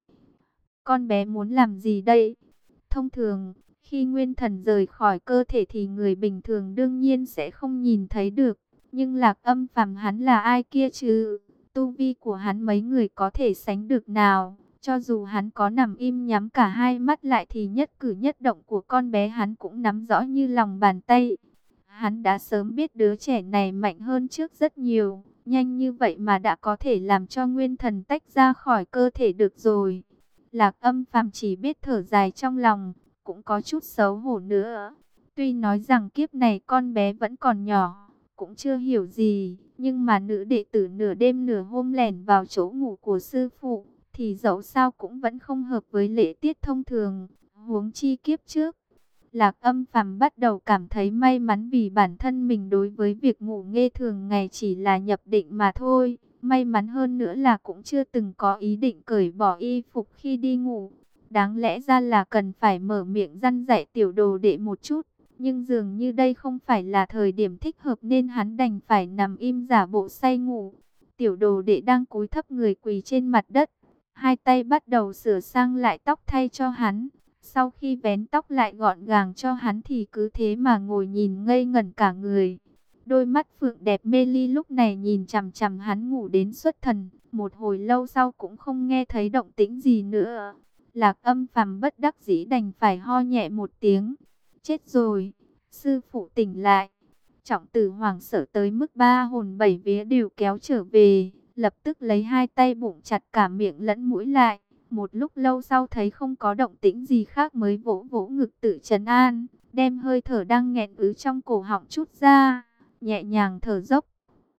Con bé muốn làm gì đây? Thông thường, khi nguyên thần rời khỏi cơ thể thì người bình thường đương nhiên sẽ không nhìn thấy được. Nhưng Lạc Âm Phàm hắn là ai kia chứ? Tu vi của hắn mấy người có thể sánh được nào? Cho dù hắn có nằm im nhắm cả hai mắt lại thì nhất cử nhất động của con bé hắn cũng nắm rõ như lòng bàn tay. Hắn đã sớm biết đứa trẻ này mạnh hơn trước rất nhiều. Nhanh như vậy mà đã có thể làm cho nguyên thần tách ra khỏi cơ thể được rồi. Lạc Âm Phàm chỉ biết thở dài trong lòng, cũng có chút xấu hổ nữa. Tuy nói rằng kiếp này con bé vẫn còn nhỏ, cũng chưa hiểu gì, nhưng mà nữ đệ tử nửa đêm nửa hôm lẻn vào chỗ ngủ của sư phụ, thì dẫu sao cũng vẫn không hợp với lễ tiết thông thường, huống chi kiếp trước. Lạc Âm Phàm bắt đầu cảm thấy may mắn vì bản thân mình đối với việc ngủ nghê thường ngày chỉ là nhập định mà thôi. May mắn hơn nữa là cũng chưa từng có ý định cởi bỏ y phục khi đi ngủ. Đáng lẽ ra là cần phải mở miệng răn dạy tiểu đồ đệ một chút. Nhưng dường như đây không phải là thời điểm thích hợp nên hắn đành phải nằm im giả bộ say ngủ. Tiểu đồ đệ đang cúi thấp người quỳ trên mặt đất. Hai tay bắt đầu sửa sang lại tóc thay cho hắn. Sau khi vén tóc lại gọn gàng cho hắn thì cứ thế mà ngồi nhìn ngây ngẩn cả người. Đôi mắt phượng đẹp mê ly lúc này nhìn chằm chằm hắn ngủ đến xuất thần. Một hồi lâu sau cũng không nghe thấy động tĩnh gì nữa. Lạc Âm Phàm bất đắc dĩ đành phải ho nhẹ một tiếng. Chết rồi, sư phụ tỉnh lại. Trọng Tử hoảng sợ tới mức ba hồn bảy vía đều kéo trở về. Lập tức lấy hai tay bụng chặt cả miệng lẫn mũi lại. Một lúc lâu sau thấy không có động tĩnh gì khác mới vỗ vỗ ngực tự trấn an. Đem hơi thở đang nghẹn ứ trong cổ họng chút ra, nhẹ nhàng thở dốc.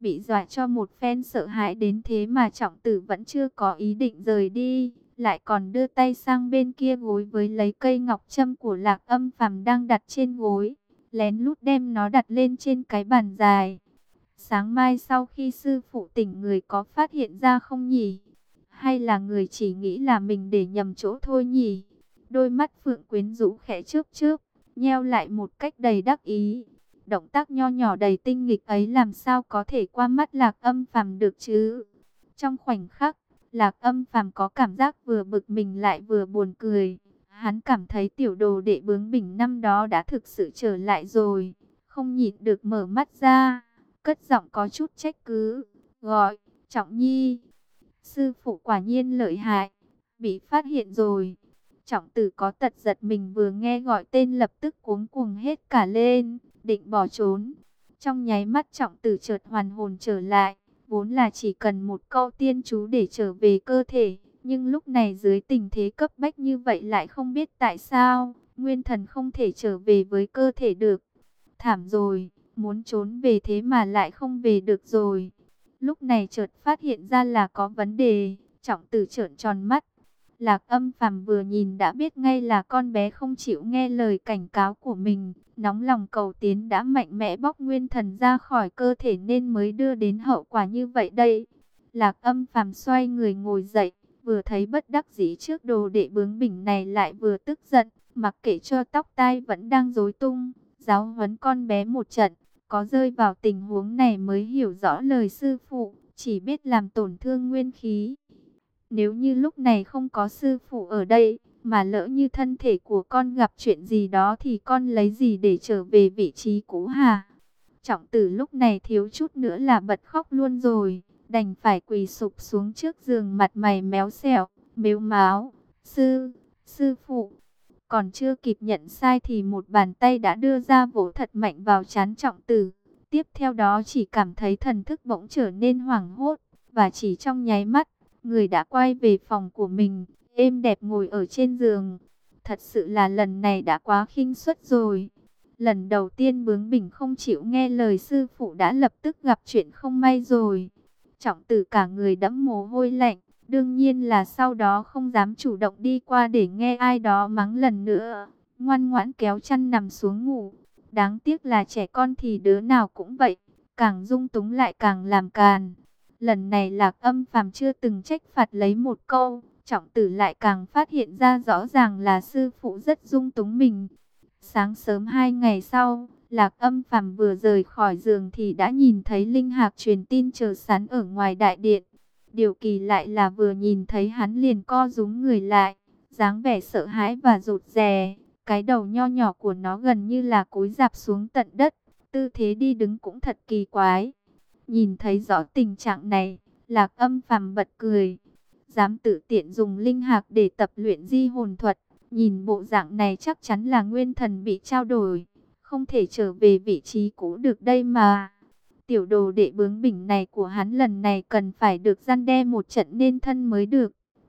Bị dọa cho một phen sợ hãi đến thế mà Trọng Tử vẫn chưa có ý định rời đi, lại còn đưa tay sang bên kia gối với lấy cây ngọc trâm của Lạc Âm Phàm đang đặt trên gối, lén lút đem nó đặt lên trên cái bàn dài. Sáng mai sau khi sư phụ tỉnh người có phát hiện ra không nhỉ? Hay là người chỉ nghĩ là mình để nhầm chỗ thôi nhỉ? Đôi mắt Phượng quyến rũ khẽ chớp chớp, nheo lại một cách đầy đắc ý. Động tác nho nhỏ đầy tinh nghịch ấy làm sao có thể qua mắt Lạc Âm Phàm được chứ? Trong khoảnh khắc, Lạc Âm Phàm có cảm giác vừa bực mình lại vừa buồn cười. Hắn cảm thấy tiểu đồ đệ bướng bỉnh năm đó đã thực sự trở lại rồi, không nhịn được mở mắt ra, cất giọng có chút trách cứ, gọi, Trọng Nhi. Sư phụ quả nhiên lợi hại, bị phát hiện rồi. Trọng Tử có tật giật mình vừa nghe gọi tên lập tức cuống cuồng hết cả lên, định bỏ trốn. Trong nháy mắt Trọng Tử chợt hoàn hồn trở lại, vốn là chỉ cần một câu tiên chú để trở về cơ thể. Nhưng lúc này dưới tình thế cấp bách như vậy lại không biết tại sao, nguyên thần không thể trở về với cơ thể được. Thảm rồi, muốn trốn về thế mà lại không về được rồi. Lúc này chợt phát hiện ra là có vấn đề, Trọng Tử trợn tròn mắt. Lạc Âm Phàm vừa nhìn đã biết ngay là con bé không chịu nghe lời cảnh cáo của mình, nóng lòng cầu tiến đã mạnh mẽ bóc nguyên thần ra khỏi cơ thể nên mới đưa đến hậu quả như vậy đây. Lạc Âm Phàm xoay người ngồi dậy, vừa thấy bất đắc dĩ trước đồ đệ bướng bỉnh này lại vừa tức giận, mặc kệ cho tóc tai vẫn đang rối tung, giáo huấn con bé một trận. Có rơi vào tình huống này mới hiểu rõ lời sư phụ, chỉ biết làm tổn thương nguyên khí. Nếu như lúc này không có sư phụ ở đây, mà lỡ như thân thể của con gặp chuyện gì đó thì con lấy gì để trở về vị trí cũ hả? Trọng Tử lúc này thiếu chút nữa là bật khóc luôn rồi, đành phải quỳ sụp xuống trước giường mặt mày méo xẹo, mếu máo. Sư, sư phụ. Còn chưa kịp nhận sai thì một bàn tay đã đưa ra vỗ thật mạnh vào trán Trọng Tử. Tiếp theo đó chỉ cảm thấy thần thức bỗng trở nên hoảng hốt, và chỉ trong nháy mắt, người đã quay về phòng của mình, êm đẹp ngồi ở trên giường. Thật sự là lần này đã quá khinh suất rồi. Lần đầu tiên bướng bỉnh không chịu nghe lời sư phụ đã lập tức gặp chuyện không may rồi. Trọng Tử cả người đẫm mồ hôi lạnh, đương nhiên là sau đó không dám chủ động đi qua để nghe ai đó mắng lần nữa. Ngoan ngoãn kéo chăn nằm xuống ngủ. Đáng tiếc là trẻ con thì đứa nào cũng vậy, càng dung túng lại càng làm càn. Lần này Lạc Âm Phàm chưa từng trách phạt lấy một câu, Trọng Tử lại càng phát hiện ra rõ ràng là sư phụ rất dung túng mình. Sáng sớm hai ngày sau, Lạc Âm Phàm vừa rời khỏi giường thì đã nhìn thấy Linh Hạc truyền tin chờ sẵn ở ngoài đại điện. Điều kỳ lại là vừa nhìn thấy hắn liền co rúm người lại, dáng vẻ sợ hãi và rụt rè. Cái đầu nho nhỏ của nó gần như là cúi rạp xuống tận đất, tư thế đi đứng cũng thật kỳ quái. Nhìn thấy rõ tình trạng này, Lạc Âm Phàm bật cười. Dám tự tiện dùng linh hạc để tập luyện di hồn thuật, nhìn bộ dạng này chắc chắn là nguyên thần bị trao đổi, không thể trở về vị trí cũ được đây mà. Tiểu đồ đệ bướng bỉnh này của hắn lần này cần phải được răn đe một trận nên thân mới được.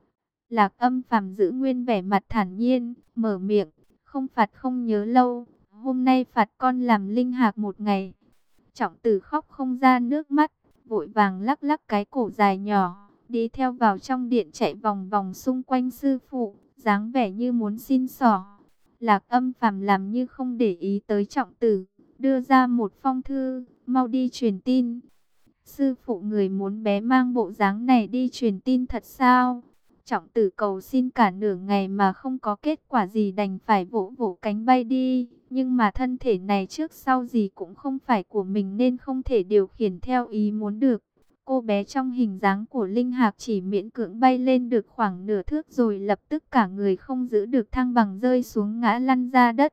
Lạc Âm Phàm giữ nguyên vẻ mặt thản nhiên, mở miệng, không phạt không nhớ lâu, hôm nay phạt con làm linh hạc một ngày. Trọng Tử khóc không ra nước mắt, vội vàng lắc lắc cái cổ dài nhỏ, đi theo vào trong điện chạy vòng vòng xung quanh sư phụ, dáng vẻ như muốn xin xỏ. Lạc Âm Phàm làm như không để ý tới Trọng Tử, đưa ra một phong thư, mau đi truyền tin. Sư phụ người muốn bé mang bộ dáng này đi truyền tin thật sao? Trọng Tử cầu xin cả nửa ngày mà không có kết quả gì đành phải vỗ vỗ cánh bay đi. Nhưng mà thân thể này trước sau gì cũng không phải của mình nên không thể điều khiển theo ý muốn được. Cô bé trong hình dáng của Linh Hạc chỉ miễn cưỡng bay lên được khoảng nửa thước rồi lập tức cả người không giữ được thăng bằng rơi xuống ngã lăn ra đất.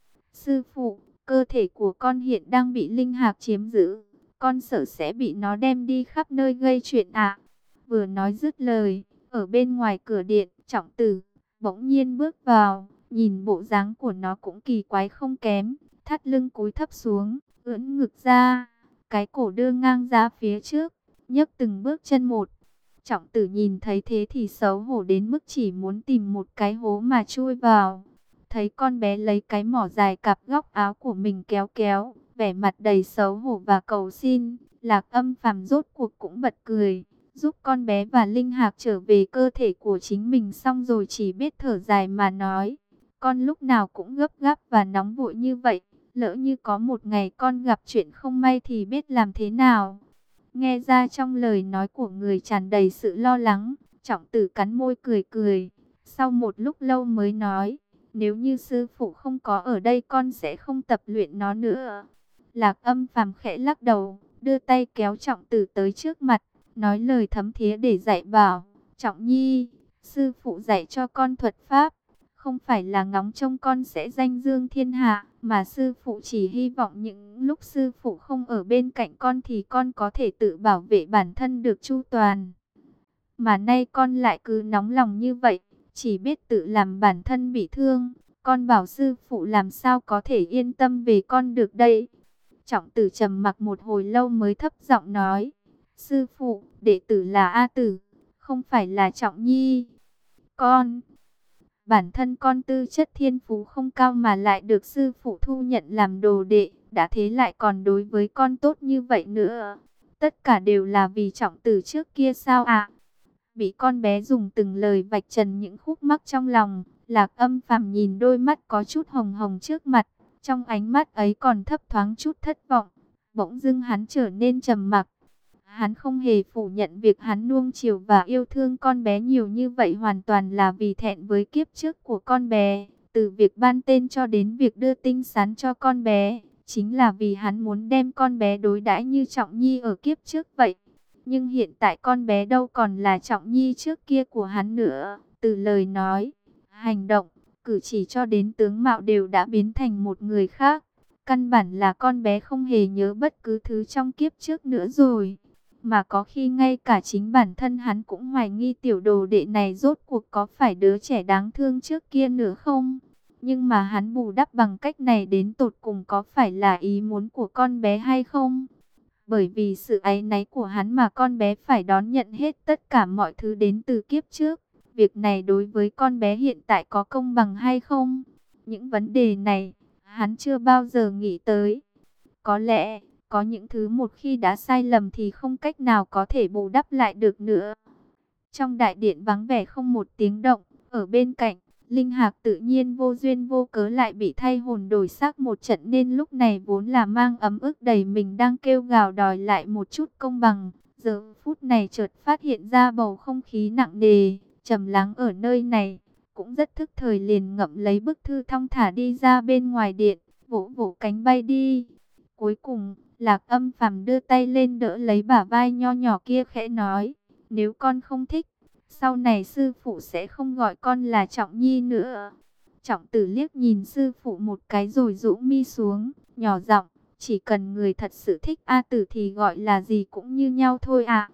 Sư phụ, cơ thể của con hiện đang bị Linh Hạc chiếm giữ. Con sợ sẽ bị nó đem đi khắp nơi gây chuyện ạ. Vừa nói dứt lời, ở bên ngoài cửa điện, Trọng Tử bỗng nhiên bước vào, nhìn bộ dáng của nó cũng kỳ quái không kém, thắt lưng cúi thấp xuống, ưỡn ngực ra, cái cổ đưa ngang ra phía trước, nhấc từng bước chân một. Trọng Tử nhìn thấy thế thì xấu hổ đến mức chỉ muốn tìm một cái hố mà chui vào. Thấy con bé lấy cái mỏ dài cạp góc áo của mình kéo kéo, vẻ mặt đầy xấu hổ và cầu xin, Lạc Âm Phàm rốt cuộc cũng bật cười, giúp con bé và linh hạc trở về cơ thể của chính mình, xong rồi chỉ biết thở dài mà nói, con lúc nào cũng gấp gáp và nóng vội như vậy, lỡ như có một ngày con gặp chuyện không may thì biết làm thế nào. Nghe ra trong lời nói của người tràn đầy sự lo lắng, Trọng Tử cắn môi cười cười, sau một lúc lâu mới nói, nếu như sư phụ không có ở đây con sẽ không tập luyện nó nữa. Lạc Âm Phàm khẽ lắc đầu, đưa tay kéo Trọng Tử tới trước mặt, nói lời thấm thía để dạy bảo, Trọng Nhi, sư phụ dạy cho con thuật pháp, không phải là ngóng trông con sẽ danh dương thiên hạ, mà sư phụ chỉ hy vọng những lúc sư phụ không ở bên cạnh con thì con có thể tự bảo vệ bản thân được chu toàn. Mà nay con lại cứ nóng lòng như vậy, chỉ biết tự làm bản thân bị thương, con bảo sư phụ làm sao có thể yên tâm về con được đây. Trọng Tử trầm mặc một hồi lâu mới thấp giọng nói, sư phụ, đệ tử là A Tử, không phải là Trọng Nhi. Con, bản thân con tư chất thiên phú không cao mà lại được sư phụ thu nhận làm đồ đệ, đã thế lại còn đối với con tốt như vậy nữa. Tất cả đều là vì Trọng Tử trước kia sao ạ? Bị con bé dùng từng lời vạch trần những khúc mắc trong lòng, Lạc Âm Phàm nhìn đôi mắt có chút hồng hồng trước mặt, trong ánh mắt ấy còn thấp thoáng chút thất vọng. Bỗng dưng hắn trở nên trầm mặc. Hắn không hề phủ nhận việc hắn nuông chiều và yêu thương con bé nhiều như vậy hoàn toàn là vì thẹn với kiếp trước của con bé. Từ việc ban tên cho đến việc đưa tinh sán cho con bé, chính là vì hắn muốn đem con bé đối đãi như Trọng Nhi ở kiếp trước vậy. Nhưng hiện tại con bé đâu còn là Trọng Nhi trước kia của hắn nữa. Từ lời nói, hành động, cử chỉ cho đến tướng mạo đều đã biến thành một người khác. Căn bản là con bé không hề nhớ bất cứ thứ trong kiếp trước nữa rồi. Mà có khi ngay cả chính bản thân hắn cũng hoài nghi tiểu đồ đệ này rốt cuộc có phải đứa trẻ đáng thương trước kia nữa không? Nhưng mà hắn bù đắp bằng cách này đến tột cùng có phải là ý muốn của con bé hay không? Bởi vì sự áy náy của hắn mà con bé phải đón nhận hết tất cả mọi thứ đến từ kiếp trước. Việc này đối với con bé hiện tại có công bằng hay không? Những vấn đề này, hắn chưa bao giờ nghĩ tới. Có lẽ, có những thứ một khi đã sai lầm thì không cách nào có thể bù đắp lại được nữa. Trong đại điện vắng vẻ không một tiếng động, ở bên cạnh, Linh Hạc tự nhiên vô duyên vô cớ lại bị thay hồn đổi xác một trận, nên lúc này vốn là mang ấm ức đầy mình đang kêu gào đòi lại một chút công bằng. Giờ phút này chợt phát hiện ra bầu không khí nặng nề, trầm lắng ở nơi này, cũng rất thức thời liền ngậm lấy bức thư thong thả đi ra bên ngoài điện, vỗ vỗ cánh bay đi. Cuối cùng, Lạc Âm Phàm đưa tay lên đỡ lấy bả vai nho nhỏ kia khẽ nói, nếu con không thích, sau này sư phụ sẽ không gọi con là Trọng Nhi nữa. Trọng Tử liếc nhìn sư phụ một cái rồi rũ mi xuống, nhỏ giọng, chỉ cần người thật sự thích A Tử thì gọi là gì cũng như nhau thôi ạ.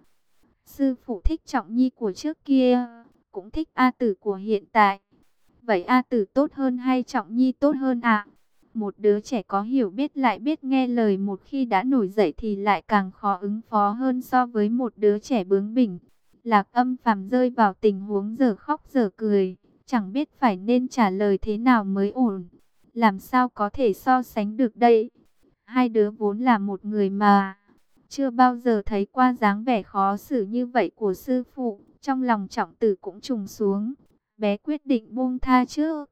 Sư phụ thích Trọng Nhi của trước kia, cũng thích A Tử của hiện tại. Vậy A Tử tốt hơn hay Trọng Nhi tốt hơn ạ? Một đứa trẻ có hiểu biết lại biết nghe lời một khi đã nổi dậy thì lại càng khó ứng phó hơn so với một đứa trẻ bướng bỉnh. Lạc Âm Phàm rơi vào tình huống giờ khóc giờ cười, chẳng biết phải nên trả lời thế nào mới ổn. Làm sao có thể so sánh được đây? Hai đứa vốn là một người mà. Chưa bao giờ thấy qua dáng vẻ khó xử như vậy của sư phụ, trong lòng Trọng Tử cũng trùng xuống. Bé quyết định buông tha trước.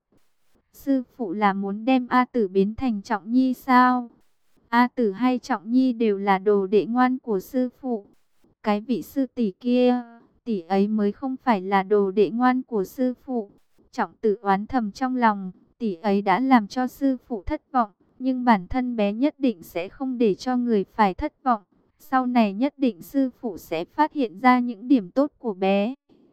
Sư phụ là muốn đem A Tử biến thành Trọng Nhi sao? A Tử hay Trọng Nhi đều là đồ đệ ngoan của sư phụ. Cái vị sư tỷ kia, tỷ ấy mới không phải là đồ đệ ngoan của sư phụ. Trọng Tử oán thầm trong lòng, tỷ ấy đã làm cho sư phụ thất vọng, nhưng bản thân bé nhất định sẽ không để cho người phải thất vọng. Sau này nhất định sư phụ sẽ phát hiện ra những điểm tốt của bé.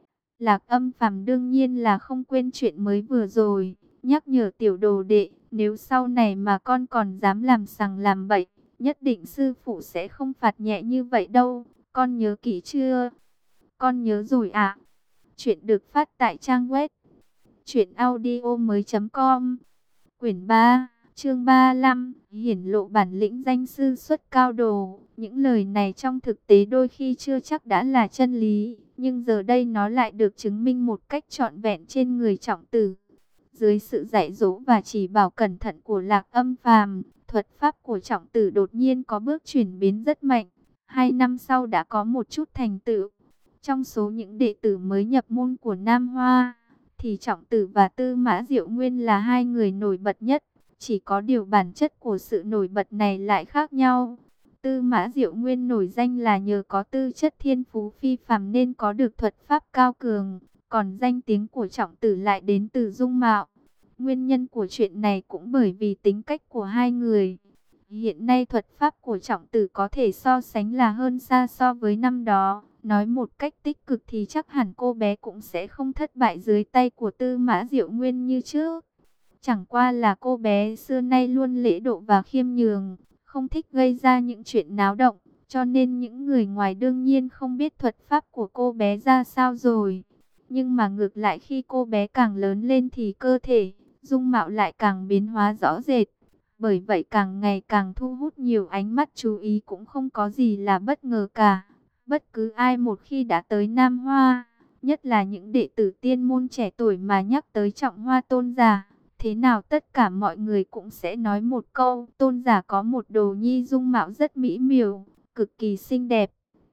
Lạc Âm Phàm đương nhiên là không quên chuyện mới vừa rồi, nhắc nhở tiểu đồ đệ, nếu sau này mà con còn dám làm sằng làm bậy, nhất định sư phụ sẽ không phạt nhẹ như vậy đâu, con nhớ kỹ chưa? Con nhớ rồi ạ. À? Chuyện được phát tại trang web truyện audio mới chấm com. Quyển ba, chương ba mươi lăm, hiển lộ bản lĩnh danh sư xuất cao đồ. Những lời này trong thực tế đôi khi chưa chắc đã là chân lý, nhưng giờ đây nó lại được chứng minh một cách trọn vẹn trên người Trọng Tử. Dưới sự dạy dỗ và chỉ bảo cẩn thận của Lạc Âm Phàm, thuật pháp của Trọng Tử đột nhiên có bước chuyển biến rất mạnh. Hai năm sau đã có một chút thành tựu. Trong số những đệ tử mới nhập môn của Nam Hoa, thì Trọng Tử và Tư Mã Diệu Nguyên là hai người nổi bật nhất. Chỉ có điều bản chất của sự nổi bật này lại khác nhau. Tư Mã Diệu Nguyên nổi danh là nhờ có tư chất thiên phú phi phàm nên có được thuật pháp cao cường. Còn danh tiếng của Trọng Tử lại đến từ dung mạo. Nguyên nhân của chuyện này cũng bởi vì tính cách của hai người. Hiện nay thuật pháp của Trọng Tử có thể so sánh là hơn xa so với năm đó. Nói một cách tích cực thì chắc hẳn cô bé cũng sẽ không thất bại dưới tay của Tư Mã Diệu Nguyên như trước. Chẳng qua là cô bé xưa nay luôn lễ độ và khiêm nhường, không thích gây ra những chuyện náo động, cho nên những người ngoài đương nhiên không biết thuật pháp của cô bé ra sao rồi. Nhưng mà ngược lại khi cô bé càng lớn lên thì cơ thể, dung mạo lại càng biến hóa rõ rệt. Bởi vậy càng ngày càng thu hút nhiều ánh mắt chú ý cũng không có gì là bất ngờ cả. Bất cứ ai một khi đã tới Nam Hoa, nhất là những đệ tử tiên môn trẻ tuổi mà nhắc tới Trọng Hoa tôn giả, thế nào tất cả mọi người cũng sẽ nói một câu, tôn giả có một đồ nhi dung mạo rất mỹ miều, cực kỳ xinh đẹp.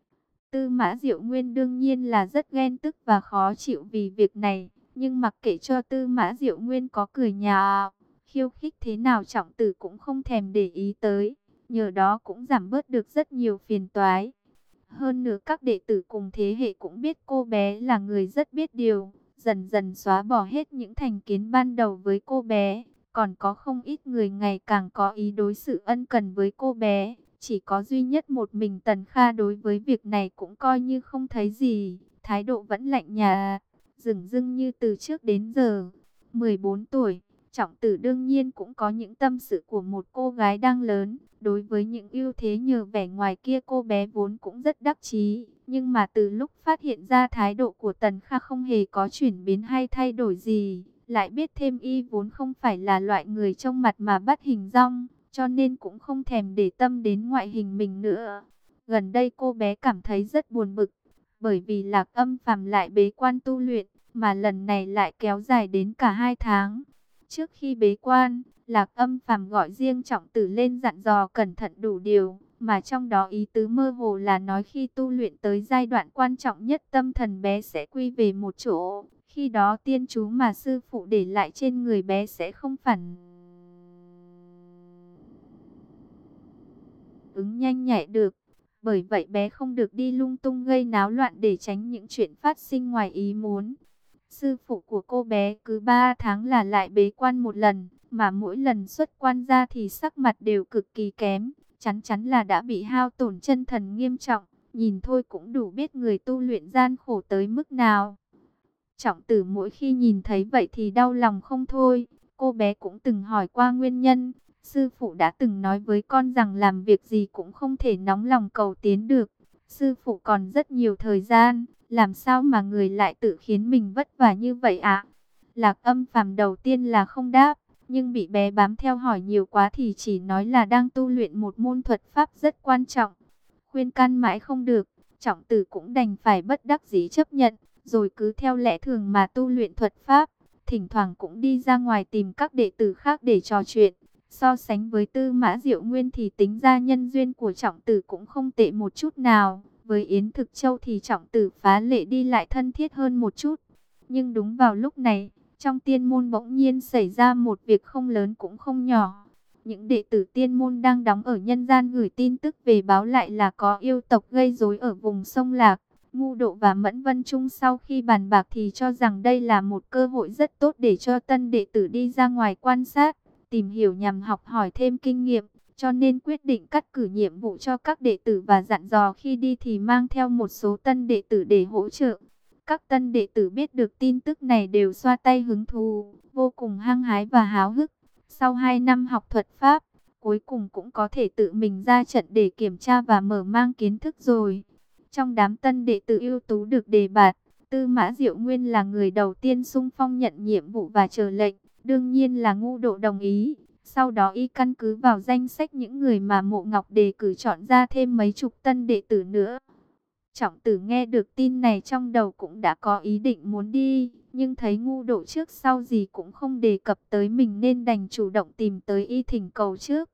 Tư Mã Diệu Nguyên đương nhiên là rất ghen tức và khó chịu vì việc này, nhưng mặc kệ cho Tư Mã Diệu Nguyên có cười nhạo, khiêu khích thế nào Trọng Tử cũng không thèm để ý tới, nhờ đó cũng giảm bớt được rất nhiều phiền toái. Hơn nữa các đệ tử cùng thế hệ cũng biết cô bé là người rất biết điều, dần dần xóa bỏ hết những thành kiến ban đầu với cô bé. Còn có không ít người ngày càng có ý đối xử ân cần với cô bé. Chỉ có duy nhất một mình Tần Kha đối với việc này cũng coi như không thấy gì. Thái độ vẫn lạnh nhạt, dửng dưng như từ trước đến giờ. mười bốn tuổi, Trọng Tử đương nhiên cũng có những tâm sự của một cô gái đang lớn. Đối với những ưu thế nhờ vẻ ngoài kia cô bé vốn cũng rất đắc chí. Nhưng mà từ lúc phát hiện ra thái độ của Tần Kha không hề có chuyển biến hay thay đổi gì, lại biết thêm y vốn không phải là loại người trông mặt mà bắt hình dong, cho nên cũng không thèm để tâm đến ngoại hình mình nữa. Gần đây cô bé cảm thấy rất buồn bực, bởi vì Lạc Âm Phàm lại bế quan tu luyện, mà lần này lại kéo dài đến cả hai tháng. Trước khi bế quan, Lạc Âm Phàm gọi riêng Trọng Tử lên dặn dò cẩn thận đủ điều, mà trong đó ý tứ mơ hồ là nói khi tu luyện tới giai đoạn quan trọng nhất tâm thần bé sẽ quy về một chỗ. Khi đó tiên chú mà sư phụ để lại trên người bé sẽ không phản ứng nhanh nhạy được. Bởi vậy bé không được đi lung tung gây náo loạn để tránh những chuyện phát sinh ngoài ý muốn. Sư phụ của cô bé cứ ba tháng là lại bế quan một lần, mà mỗi lần xuất quan ra thì sắc mặt đều cực kỳ kém, chắn chắn là đã bị hao tổn chân thần nghiêm trọng, nhìn thôi cũng đủ biết người tu luyện gian khổ tới mức nào. Trọng Tử mỗi khi nhìn thấy vậy thì đau lòng không thôi, cô bé cũng từng hỏi qua nguyên nhân, sư phụ đã từng nói với con rằng làm việc gì cũng không thể nóng lòng cầu tiến được, sư phụ còn rất nhiều thời gian. Làm sao mà người lại tự khiến mình vất vả như vậy ạ? Lạc Âm Phàm đầu tiên là không đáp, nhưng bị bé bám theo hỏi nhiều quá thì chỉ nói là đang tu luyện một môn thuật pháp rất quan trọng. Khuyên can mãi không được, Trọng Tử cũng đành phải bất đắc dĩ chấp nhận, rồi cứ theo lẽ thường mà tu luyện thuật pháp. Thỉnh thoảng cũng đi ra ngoài tìm các đệ tử khác để trò chuyện. So sánh với Tư Mã Diệu Nguyên thì tính ra nhân duyên của Trọng Tử cũng không tệ một chút nào. Với Yến Thực Châu thì Trọng Tử phá lệ đi lại thân thiết hơn một chút. Nhưng đúng vào lúc này, trong tiên môn bỗng nhiên xảy ra một việc không lớn cũng không nhỏ. Những đệ tử tiên môn đang đóng ở nhân gian gửi tin tức về báo lại là có yêu tộc gây rối ở vùng sông Lạc. Ngu Độ và Mẫn Vân Trung sau khi bàn bạc thì cho rằng đây là một cơ hội rất tốt để cho tân đệ tử đi ra ngoài quan sát, tìm hiểu nhằm học hỏi thêm kinh nghiệm. Cho nên quyết định cắt cử nhiệm vụ cho các đệ tử và dặn dò khi đi thì mang theo một số tân đệ tử để hỗ trợ. Các tân đệ tử biết được tin tức này đều xoa tay hứng thú, vô cùng hăng hái và háo hức. Sau hai năm học thuật pháp, cuối cùng cũng có thể tự mình ra trận để kiểm tra và mở mang kiến thức rồi. Trong đám tân đệ tử ưu tú được đề bạt, Tư Mã Diệu Nguyên là người đầu tiên xung phong nhận nhiệm vụ và chờ lệnh, đương nhiên là Ngu Độ đồng ý. Sau đó y căn cứ vào danh sách những người mà Mộ Ngọc đề cử chọn ra thêm mấy chục tân đệ tử nữa. Trọng Tử nghe được tin này trong đầu cũng đã có ý định muốn đi, nhưng thấy Ngu Độ trước sau gì cũng không đề cập tới mình nên đành chủ động tìm tới y thỉnh cầu trước.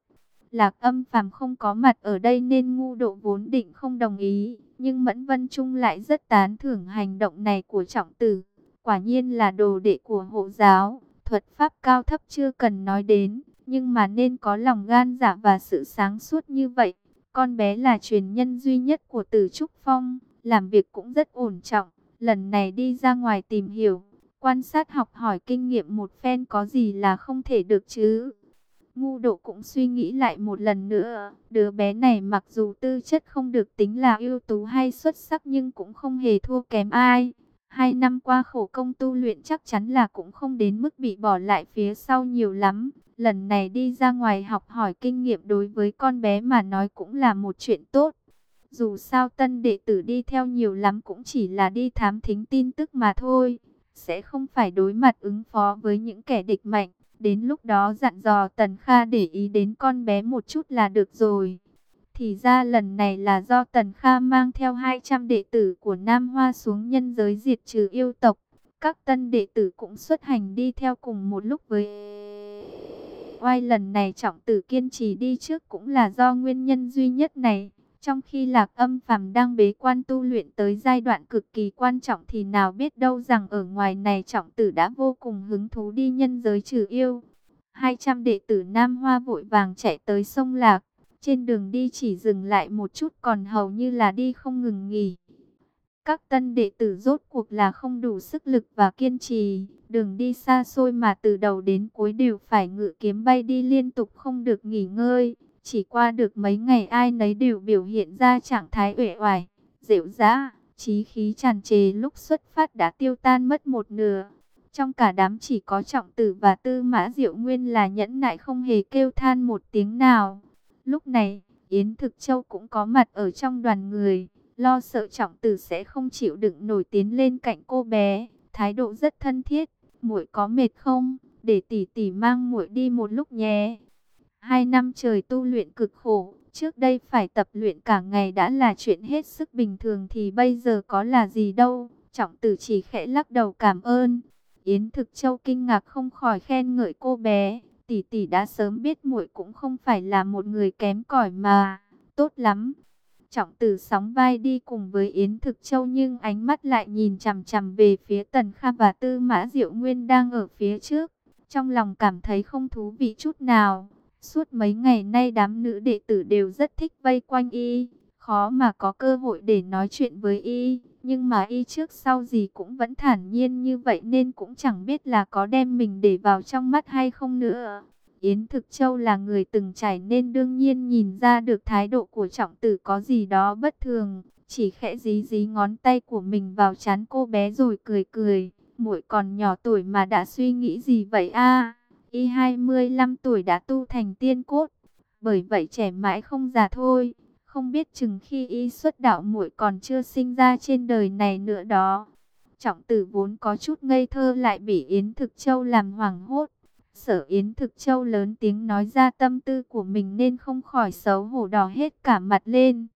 Lạc Âm Phàm không có mặt ở đây nên Ngu Độ vốn định không đồng ý, nhưng Mẫn Vân Trung lại rất tán thưởng hành động này của Trọng Tử. Quả nhiên là đồ đệ của hộ giáo, thuật pháp cao thấp chưa cần nói đến, nhưng mà nên có lòng gan dạ và sự sáng suốt như vậy. Con bé là truyền nhân duy nhất của Tử Trúc Phong, làm việc cũng rất ổn trọng. Lần này đi ra ngoài tìm hiểu, quan sát học hỏi kinh nghiệm một phen có gì là không thể được chứ. Ngu Độ cũng suy nghĩ lại một lần nữa, đứa bé này mặc dù tư chất không được tính là ưu tú hay xuất sắc nhưng cũng không hề thua kém ai. Hai năm qua khổ công tu luyện chắc chắn là cũng không đến mức bị bỏ lại phía sau nhiều lắm. Lần này đi ra ngoài học hỏi kinh nghiệm đối với con bé mà nói cũng là một chuyện tốt. Dù sao tân đệ tử đi theo nhiều lắm cũng chỉ là đi thám thính tin tức mà thôi, sẽ không phải đối mặt ứng phó với những kẻ địch mạnh. Đến lúc đó dặn dò Tần Kha để ý đến con bé một chút là được rồi. Thì ra lần này là do Tần Kha mang theo hai trăm đệ tử của Nam Hoa xuống nhân giới diệt trừ yêu tộc. Các tân đệ tử cũng xuất hành đi theo cùng một lúc với oai. Lần này Trọng Tử kiên trì đi trước cũng là do nguyên nhân duy nhất này. Trong khi Lạc Âm Phàm đang bế quan tu luyện tới giai đoạn cực kỳ quan trọng thì nào biết đâu rằng ở ngoài này Trọng Tử đã vô cùng hứng thú đi nhân giới trừ yêu. hai trăm đệ tử Nam Hoa vội vàng chạy tới sông Lạc. Trên đường đi chỉ dừng lại một chút còn hầu như là đi không ngừng nghỉ. Các tân đệ tử rốt cuộc là không đủ sức lực và kiên trì. Đường đi xa xôi mà từ đầu đến cuối đều phải ngự kiếm bay đi liên tục không được nghỉ ngơi. Chỉ qua được mấy ngày ai nấy đều biểu hiện ra trạng thái uể oải, rệu rã, chí khí tràn trề lúc xuất phát đã tiêu tan mất một nửa. Trong cả đám chỉ có Trọng Tử và Tư Mã Diệu Nguyên là nhẫn nại không hề kêu than một tiếng nào. Lúc này, Yến Thực Châu cũng có mặt ở trong đoàn người, lo sợ Trọng Tử sẽ không chịu đựng nổi tiến lên cạnh cô bé, thái độ rất thân thiết. Muội có mệt không? Để tỷ tỷ mang muội đi một lúc nhé. Hai năm trời tu luyện cực khổ, trước đây phải tập luyện cả ngày đã là chuyện hết sức bình thường thì bây giờ có là gì đâu. Trọng Tử chỉ khẽ lắc đầu cảm ơn. Yến Thực Châu kinh ngạc không khỏi khen ngợi cô bé. Tỷ tỷ đã sớm biết muội cũng không phải là một người kém cỏi mà, tốt lắm. Trọng Tử sóng vai đi cùng với Yến Thực Châu nhưng ánh mắt lại nhìn chằm chằm về phía Tần Kha và Tư Mã Diệu Nguyên đang ở phía trước. Trong lòng cảm thấy không thú vị chút nào. Suốt mấy ngày nay đám nữ đệ tử đều rất thích vây quanh y, khó mà có cơ hội để nói chuyện với y. Nhưng mà y trước sau gì cũng vẫn thản nhiên như vậy nên cũng chẳng biết là có đem mình để vào trong mắt hay không nữa. Yến Thực Châu là người từng trải nên đương nhiên nhìn ra được thái độ của Trọng Tử có gì đó bất thường. Chỉ khẽ dí dí ngón tay của mình vào trán cô bé rồi cười cười. Muội còn nhỏ tuổi mà đã suy nghĩ gì vậy a? Y hai mươi lăm tuổi đã tu thành tiên cốt, bởi vậy trẻ mãi không già thôi. Không biết chừng khi y xuất đạo muội còn chưa sinh ra trên đời này nữa đó. Trọng Tử vốn có chút ngây thơ lại bị Yến Thực Châu làm hoảng hốt. Sợ Yến Thực Châu lớn tiếng nói ra tâm tư của mình nên không khỏi xấu hổ đỏ hết cả mặt lên.